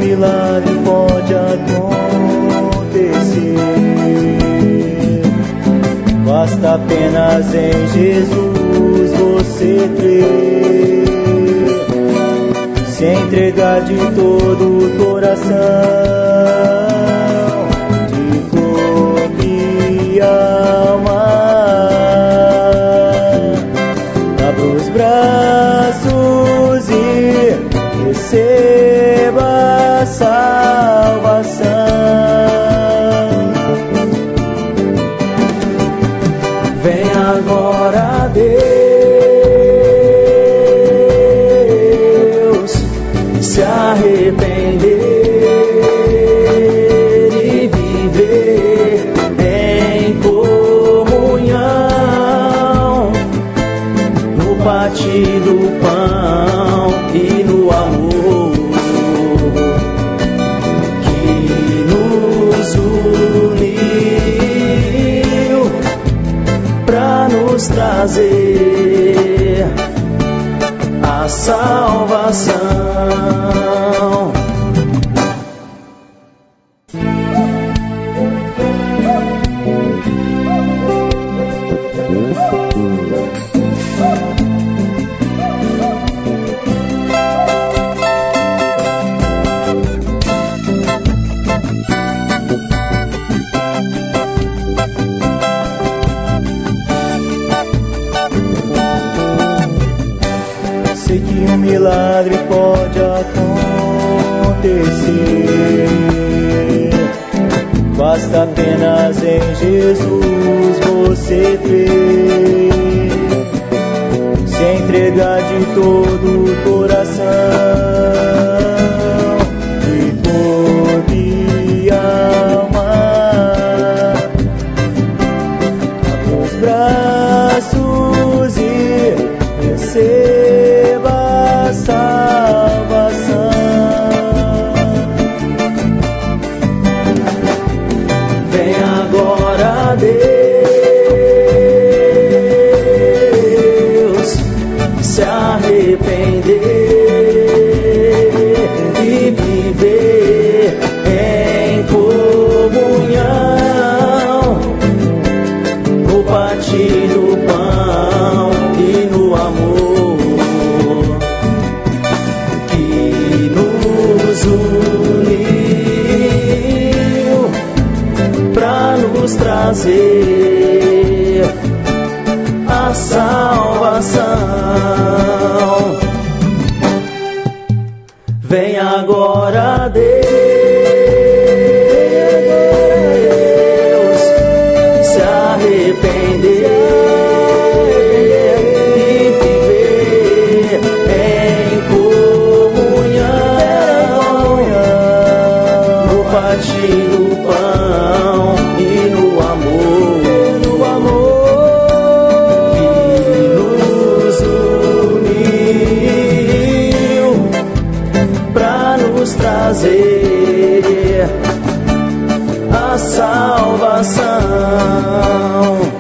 milagre pode acontecer. Basta apenas em Jesus você crer, se entregar de todo o coração, de corpo e alma. Abra os braços e receba a salvação. Vem agora, Deus, se arrepender e viver em comunhão, no partir do pão e no amor que nos uniu pra nos trazer a salvação. Sei que um milagre pode acontecer. Basta apenas em Jesus você crer, se entregar de todo o coração, de corpo e alma. Abra os braços e receba a salvação. Vem agora, Deus, se arrepender e viver em comunhão, no partir do pão e no amor que nos uniu pra nos trazer a salvação. Vem agora, Deus, se arrepender e viver em comunhão, no partir do pão e no amor que nos uniu pra nos trazer a salvação.